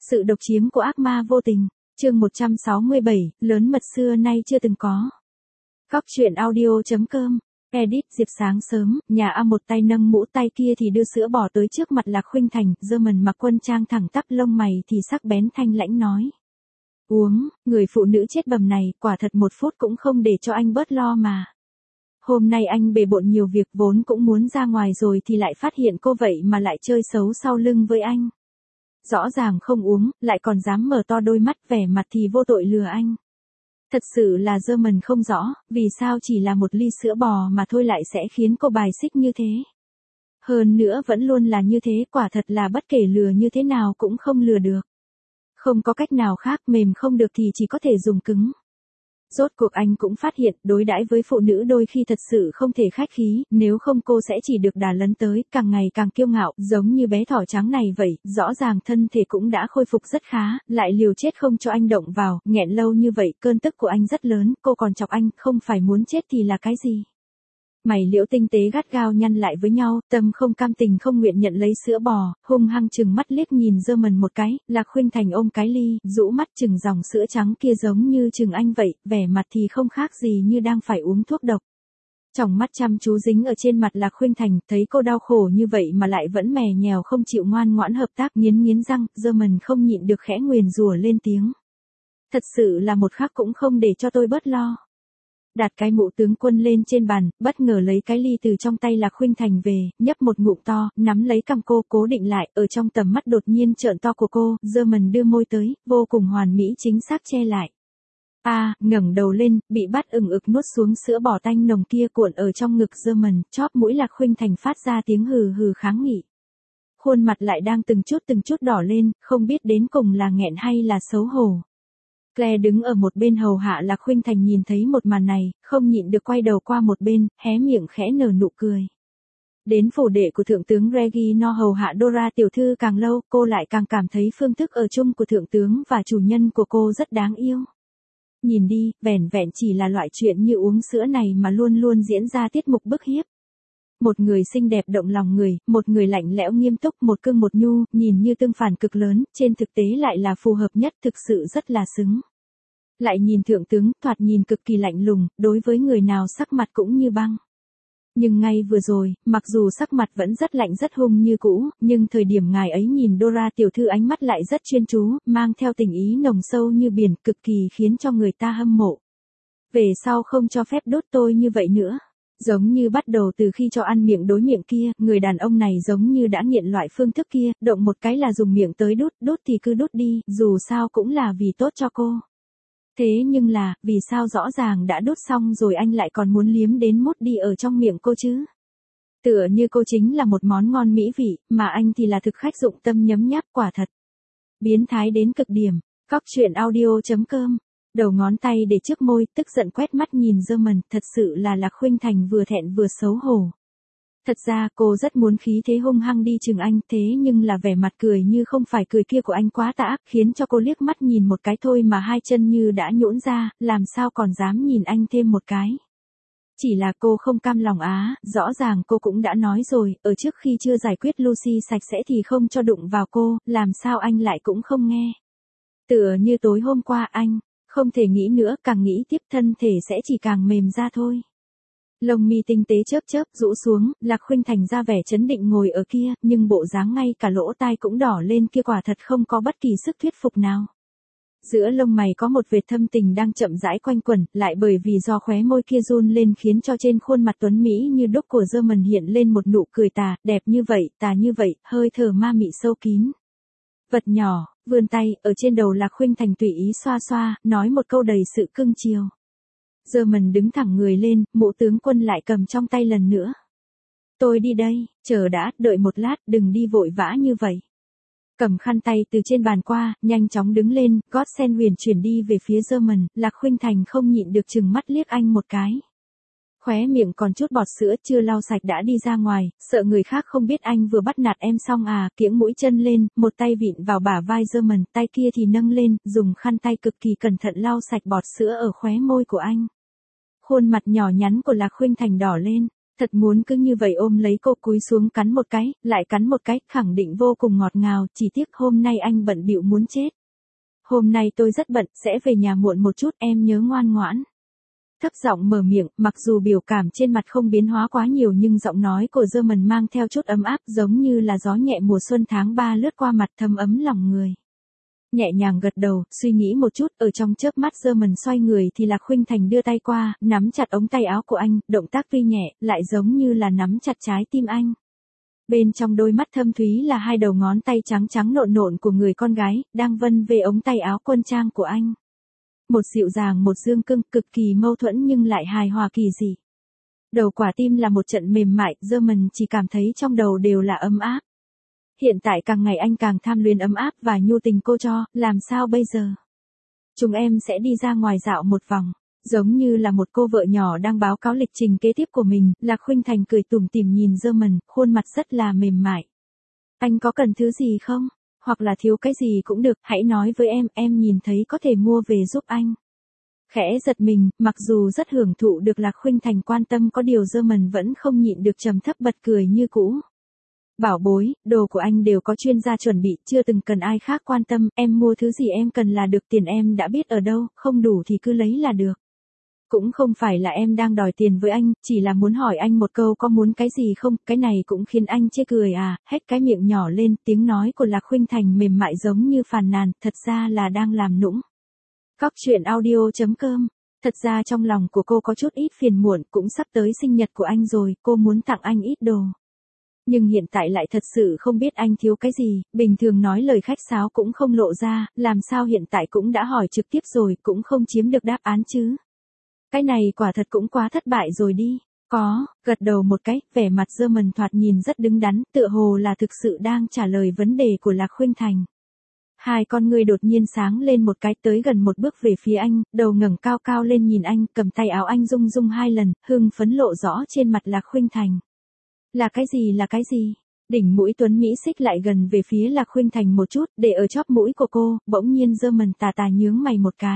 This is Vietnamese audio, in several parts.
Sự độc chiếm của ác ma vô tình. Chương 167, lớn mật xưa nay chưa từng có. Góc truyện audio.com. Edit Diệp sáng sớm, nhà A một tay nâng mũ tay kia thì đưa sữa bò tới trước mặt Lạc Khuynh Thành, German mặc quân trang thẳng tắp lông mày thì sắc bén thanh lãnh nói. Uống, người phụ nữ chết bầm này, quả thật 1 phút cũng không để cho anh bớt lo mà. Hôm nay anh bề bộn nhiều việc vốn cũng muốn ra ngoài rồi thì lại phát hiện cô vậy mà lại chơi xấu sau lưng với anh. Rõ ràng không uống, lại còn dám mở to đôi mắt vẻ mặt thì vô tội lừa anh. Thật sự là German không rõ, vì sao chỉ là một ly sữa bò mà thôi lại sẽ khiến cô bài xích như thế. Hơn nữa vẫn luôn là như thế, quả thật là bất kể lừa như thế nào cũng không lừa được. Không có cách nào khác, mềm không được thì chỉ có thể dùng cứng. Rốt cuộc anh cũng phát hiện, đối đãi với phụ nữ đôi khi thật sự không thể khách khí, nếu không cô sẽ chỉ được đà lấn tới, càng ngày càng kiêu ngạo, giống như bé thỏ trắng này vậy, rõ ràng thân thể cũng đã khôi phục rất khá, lại liều chết không cho anh động vào, nghẹn lâu như vậy, cơn tức của anh rất lớn, cô còn chọc anh, không phải muốn chết thì là cái gì? Mày liễu tinh tế gắt gao nhăn lại với nhau, tâm không cam tình không nguyện nhận lấy sữa bò, hung hăng chừng mắt liếc nhìn German một cái, Lạc Khuynh Thành ôm cái ly, rũ mắt chừng dòng sữa trắng kia giống như chừng anh vậy, vẻ mặt thì không khác gì như đang phải uống thuốc độc. Tròng mắt chăm chú dính ở trên mặt Lạc Khuynh Thành, thấy cô đau khổ như vậy mà lại vẫn mè nhèo không chịu ngoan ngoãn hợp tác, nghiến răng, German không nhịn được khẽ nguyền rủa lên tiếng. Thật sự là một khắc cũng không để cho tôi bớt lo. Đặt cái mũ tướng quân lên trên bàn, bất ngờ lấy cái ly từ trong tay Lạc Khuynh Thành về, nhấp một ngụm to, nắm lấy cằm cô, cố định lại, ở trong tầm mắt đột nhiên trợn to của cô, German đưa môi tới, vô cùng hoàn mỹ chính xác che lại. Ngẩng đầu lên, bị bắt ửng ực nuốt xuống sữa bò tanh nồng kia cuộn ở trong ngực German, chóp mũi Lạc Khuynh Thành phát ra tiếng hừ hừ kháng nghị. Khuôn mặt lại đang từng chút đỏ lên, không biết đến cùng là nghẹn hay là xấu hổ. Claire đứng ở một bên hầu hạ Lạc Khuynh Thành nhìn thấy một màn này, không nhịn được quay đầu qua một bên, hé miệng khẽ nở nụ cười. Đến phủ đệ của thượng tướng Regino hầu hạ Dora tiểu thư càng lâu, cô lại càng cảm thấy phương thức ở chung của thượng tướng và chủ nhân của cô rất đáng yêu. Nhìn đi, vẻn vẹn chỉ là loại chuyện như uống sữa này mà luôn luôn diễn ra tiết mục bức hiếp. Một người xinh đẹp động lòng người, một người lạnh lẽo nghiêm túc, một cương một nhu, nhìn như tương phản cực lớn, trên thực tế lại là phù hợp nhất, thực sự rất là xứng. Lại nhìn thượng tướng, thoạt nhìn cực kỳ lạnh lùng, đối với người nào sắc mặt cũng như băng. Nhưng ngay vừa rồi, mặc dù sắc mặt vẫn rất lạnh rất hung như cũ, nhưng thời điểm ngài ấy nhìn Dora tiểu thư ánh mắt lại rất chuyên chú, mang theo tình ý nồng sâu như biển, cực kỳ khiến cho người ta hâm mộ. Về sau không cho phép đốt tôi như vậy nữa. Giống như bắt đầu từ khi cho ăn miệng đối miệng kia, người đàn ông này giống như đã nghiện loại phương thức kia, động một cái là dùng miệng tới đốt thì cứ đốt đi, dù sao cũng là vì tốt cho cô. Thế nhưng là, vì sao rõ ràng đã đốt xong rồi anh lại còn muốn liếm đến mốt đi ở trong miệng cô chứ? Tựa như cô chính là một món ngon mỹ vị, mà anh thì là thực khách dụng tâm nhấm nháp, quả thật. Biến thái đến cực điểm. Góc truyện audio.com. Đầu ngón tay để trước môi, tức giận quét mắt nhìn German, thật sự là Lạc Khuynh Thành vừa thẹn vừa xấu hổ. Thật ra cô rất muốn khí thế hung hăng đi chừng anh, thế nhưng là vẻ mặt cười như không phải cười kia của anh quá tà ác, khiến cho cô liếc mắt nhìn một cái thôi mà hai chân như đã nhũn ra, làm sao còn dám nhìn anh thêm một cái. Chỉ là cô không cam lòng rõ ràng cô cũng đã nói rồi, ở trước khi chưa giải quyết Lucy sạch sẽ thì không cho đụng vào cô, làm sao anh lại cũng không nghe. Tựa như tối hôm qua anh. Không thể nghĩ nữa, càng nghĩ tiếp thân thể sẽ chỉ càng mềm ra thôi. Lông mi tinh tế chớp rũ xuống, Lạc Khuynh Thành ra vẻ trấn định ngồi ở kia, nhưng bộ dáng ngay cả lỗ tai cũng đỏ lên kia quả thật không có bất kỳ sức thuyết phục nào. Giữa lông mày có một vệt thâm tình đang chậm rãi quanh quẩn, lại bởi vì do khóe môi kia run lên khiến cho trên khuôn mặt tuấn mỹ như đúc của German hiện lên một nụ cười đẹp như vậy, hơi thở ma mị sâu kín. Vật nhỏ, vươn tay, ở trên đầu Lạc Khuynh Thành tùy ý xoa xoa, nói một câu đầy sự cưng chiều. German đứng thẳng người lên, mũ tướng quân lại cầm trong tay lần nữa. Tôi đi đây, chờ đã, đợi một lát, đừng đi vội vã như vậy. Cầm khăn tay từ trên bàn qua, nhanh chóng đứng lên, gót sen huyền chuyển đi về phía German, Lạc Khuynh Thành không nhịn được chừng mắt liếc anh một cái. Khóe miệng còn chút bọt sữa chưa lau sạch đã đi ra ngoài, sợ người khác không biết anh vừa bắt nạt em xong kiễng mũi chân lên, một tay vịn vào bả vai German, tay kia thì nâng lên, dùng khăn tay cực kỳ cẩn thận lau sạch bọt sữa ở khóe môi của anh. Khuôn mặt nhỏ nhắn của Lạc Khuynh Thành đỏ lên, Thật muốn cứ như vậy ôm lấy cô cúi xuống cắn một cái, lại cắn một cái, khẳng định vô cùng ngọt ngào, chỉ tiếc hôm nay anh bận bịu muốn chết. Hôm nay tôi rất bận, sẽ về nhà muộn một chút, em nhớ ngoan ngoãn. Thấp giọng mở miệng, mặc dù biểu cảm trên mặt không biến hóa quá nhiều nhưng giọng nói của German mang theo chút ấm áp giống như là gió nhẹ mùa xuân tháng 3 lướt qua mặt thấm ấm lòng người. Nhẹ nhàng gật đầu, suy nghĩ một chút, ở trong chớp mắt German xoay người thì Lạc Khuynh Thành đưa tay qua, nắm chặt ống tay áo của anh, động tác tuy nhẹ, lại giống như là nắm chặt trái tim anh. Bên trong đôi mắt thâm thúy là hai đầu ngón tay trắng trắng nộn nộn của người con gái, đang vân về ống tay áo quân trang của anh. Một dịu dàng một dương cưng, cực kỳ mâu thuẫn nhưng lại hài hòa kỳ dị. Đầu quả tim là một trận mềm mại, German chỉ cảm thấy trong đầu đều là ấm áp. Hiện tại càng ngày anh càng tham luyến ấm áp và nhu tình cô cho, làm sao bây giờ? Chúng em sẽ đi ra ngoài dạo một vòng. Giống như là một cô vợ nhỏ đang báo cáo lịch trình kế tiếp của mình, Lạc Khuynh Thành cười tủm tỉm nhìn German, khuôn mặt rất là mềm mại. Anh có cần thứ gì không? Hoặc là thiếu cái gì cũng được, hãy nói với em nhìn thấy có thể mua về giúp anh. Khẽ giật mình, mặc dù rất hưởng thụ được Lạc Khuynh Thành quan tâm có điều German vẫn không nhịn được trầm thấp bật cười như cũ. Bảo bối, đồ của anh đều có chuyên gia chuẩn bị, chưa từng cần ai khác quan tâm, em mua thứ gì em cần là được, tiền em đã biết ở đâu, không đủ thì cứ lấy là được. Cũng không phải là em đang đòi tiền với anh, chỉ là muốn hỏi anh một câu có muốn cái gì không, cái này cũng khiến anh chê cười à, hét cái miệng nhỏ lên, tiếng nói của Lạc Khuynh Thành mềm mại giống như phàn nàn, thật ra là đang làm nũng. Cóc truyện audio.com. Thật ra trong lòng của cô có chút ít phiền muộn, cũng sắp tới sinh nhật của anh rồi, cô muốn tặng anh ít đồ. Nhưng hiện tại lại thật sự không biết anh thiếu cái gì, bình thường nói lời khách sáo cũng không lộ ra, làm sao hiện tại cũng đã hỏi trực tiếp rồi, cũng không chiếm được đáp án chứ. Cái này quả thật cũng quá thất bại rồi đi. Có, gật đầu một cái, vẻ mặt German thoạt nhìn rất đứng đắn, tựa hồ là thực sự đang trả lời vấn đề của Lạc Khuynh Thành. Hai con người đột nhiên sáng lên một cái, tới gần một bước về phía anh, đầu ngẩng cao cao lên nhìn anh, cầm tay áo anh rung rung hai lần, hưng phấn lộ rõ trên mặt Lạc Khuynh Thành. Là cái gì? Đỉnh mũi tuấn Mỹ xích lại gần về phía Lạc Khuynh Thành một chút, để ở chóp mũi của cô, bỗng nhiên German tà tà nhướng mày một cái.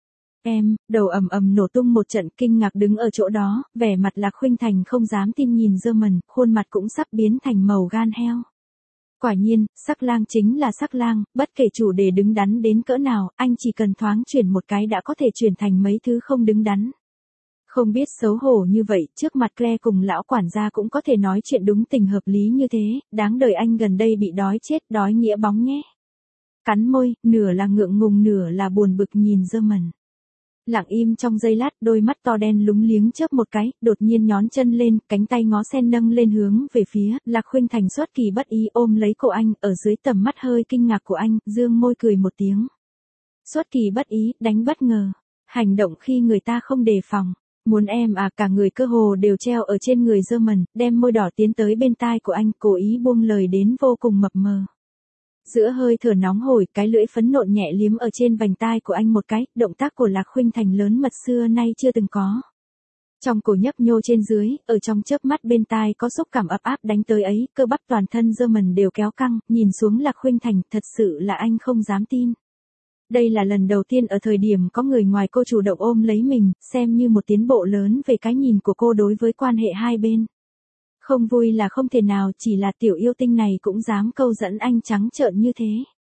Em, đầu ầm ầm nổ tung một trận, kinh ngạc đứng ở chỗ đó, vẻ mặt Lạc Khuynh Thành không dám tin nhìn German, khuôn mặt cũng sắp biến thành màu gan heo. Quả nhiên, sắc lang chính là sắc lang, bất kể chủ đề đứng đắn đến cỡ nào, anh chỉ cần thoáng chuyển một cái đã có thể chuyển thành mấy thứ không đứng đắn. Không biết xấu hổ như vậy, trước mặt Claire cùng lão quản gia cũng có thể nói chuyện đúng tình hợp lý như thế, đáng đời anh gần đây bị đói chết, đói nghĩa bóng nhé. Cắn môi, nửa là ngượng ngùng nửa là buồn bực nhìn German. Lặng im trong giây lát, đôi mắt to đen lúng liếng chớp một cái, đột nhiên nhón chân lên, cánh tay ngó sen nâng lên hướng về phía, Lạc Khuynh Thành xuất kỳ bất ý ôm lấy cổ anh, ở dưới tầm mắt hơi kinh ngạc của anh, dương môi cười một tiếng. Xuất kỳ bất ý, đánh bất ngờ, hành động khi người ta không đề phòng. Muốn em à, cả người cơ hồ đều treo ở trên người German, đem môi đỏ tiến tới bên tai của anh, cố ý buông lời đến vô cùng mập mờ. Giữa hơi thở nóng hổi, cái lưỡi phấn nộn nhẹ liếm ở trên vành tai của anh một cái, động tác của Lạc Khuynh Thành lớn mật xưa nay chưa từng có. Trong cổ nhấp nhô trên dưới, ở trong chớp mắt bên tai có xúc cảm ấp áp đánh tới ấy, cơ bắp toàn thân German đều kéo căng, nhìn xuống Lạc Khuynh Thành, thật sự là anh không dám tin. Đây là lần đầu tiên ở thời điểm có người ngoài cô chủ động ôm lấy mình, xem như một tiến bộ lớn về cái nhìn của cô đối với quan hệ hai bên. Không vui là không thể nào, chỉ là tiểu yêu tinh này cũng dám câu dẫn anh trắng trợn như thế.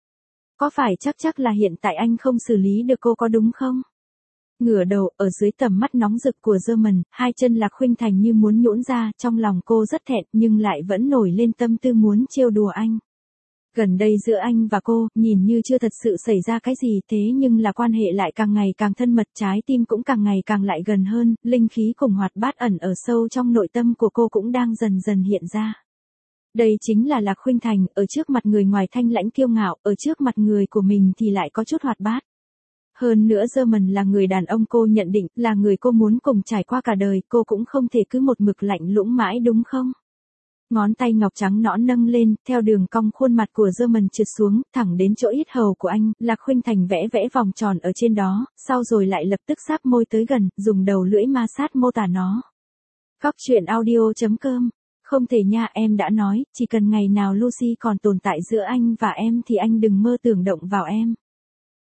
Có phải chắc là hiện tại anh không xử lý được cô có đúng không? Ngửa đầu, ở dưới tầm mắt nóng rực của German, hai chân Lạc Khuynh Thành như muốn nhũn ra, trong lòng cô rất thẹn nhưng lại vẫn nổi lên tâm tư muốn trêu đùa anh. Gần đây giữa anh và cô, nhìn như chưa thật sự xảy ra cái gì thế nhưng là quan hệ lại càng ngày càng thân mật, trái tim cũng càng ngày càng lại gần hơn, linh khí cùng hoạt bát ẩn ở sâu trong nội tâm của cô cũng đang dần dần hiện ra. Đây chính là Lạc Khuynh Thành, ở trước mặt người ngoài thanh lãnh kiêu ngạo, ở trước mặt người của mình thì lại có chút hoạt bát. Hơn nữa German là người đàn ông cô nhận định, là người cô muốn cùng trải qua cả đời, cô cũng không thể cứ một mực lạnh lũng mãi đúng không? Ngón tay ngọc trắng nõn nâng lên, theo đường cong khuôn mặt của German trượt xuống, thẳng đến chỗ yết hầu của anh, Lạc Khuynh Thành vẽ vòng tròn ở trên đó, sau rồi lại lập tức sáp môi tới gần, dùng đầu lưỡi ma sát mô tả nó. Cóc truyện audio.com. Không thể nha, em đã nói, chỉ cần ngày nào Lucy còn tồn tại giữa anh và em thì anh đừng mơ tưởng động vào em.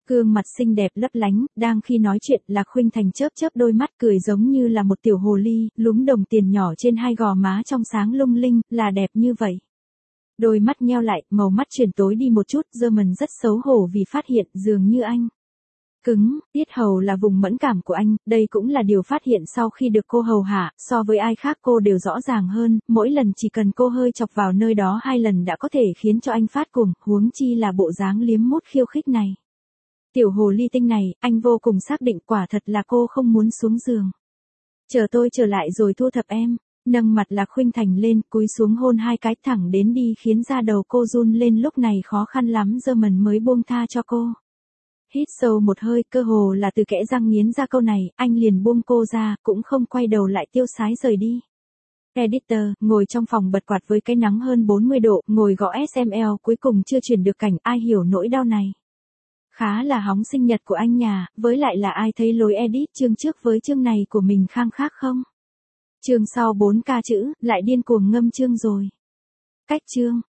Gương mặt xinh đẹp lấp lánh, đang khi nói chuyện Lạc Khuynh Thành chớp chớp đôi mắt cười giống như là một tiểu hồ ly, lúm đồng tiền nhỏ trên hai gò má trong sáng lung linh, là đẹp như vậy. Đôi mắt nheo lại, màu mắt chuyển tối đi một chút, German rất xấu hổ vì phát hiện dường như anh cứng, tiết hầu là vùng mẫn cảm của anh, đây cũng là điều phát hiện sau khi được cô hầu hạ, so với ai khác cô đều rõ ràng hơn, mỗi lần chỉ cần cô hơi chọc vào nơi đó 2 lần đã có thể khiến cho anh phát cuồng, huống chi là bộ dáng liếm mút khiêu khích này. Tiểu hồ ly tinh này, anh vô cùng xác định quả thật là cô không muốn xuống giường. Chờ tôi trở lại rồi thu thập em. Nâng mặt Lạc Khuynh Thành lên, cúi xuống hôn 2 cái thẳng đến đi khiến da đầu cô run lên, lúc này khó khăn lắm German mới buông tha cho cô. Hít sâu một hơi, cơ hồ là từ kẽ răng nghiến ra câu này, anh liền buông cô ra, cũng không quay đầu lại tiêu sái rời đi. Editor, ngồi trong phòng bật quạt với cái nắng hơn 40 độ, ngồi gõ SML cuối cùng chưa chuyển được cảnh, ai hiểu nỗi đau này. Khá là hóng sinh nhật của anh nhà, với lại là ai thấy lối edit chương trước với chương này của mình khang khác không? Chương sau 4k chữ, lại điên cuồng ngâm chương rồi. Cách chương.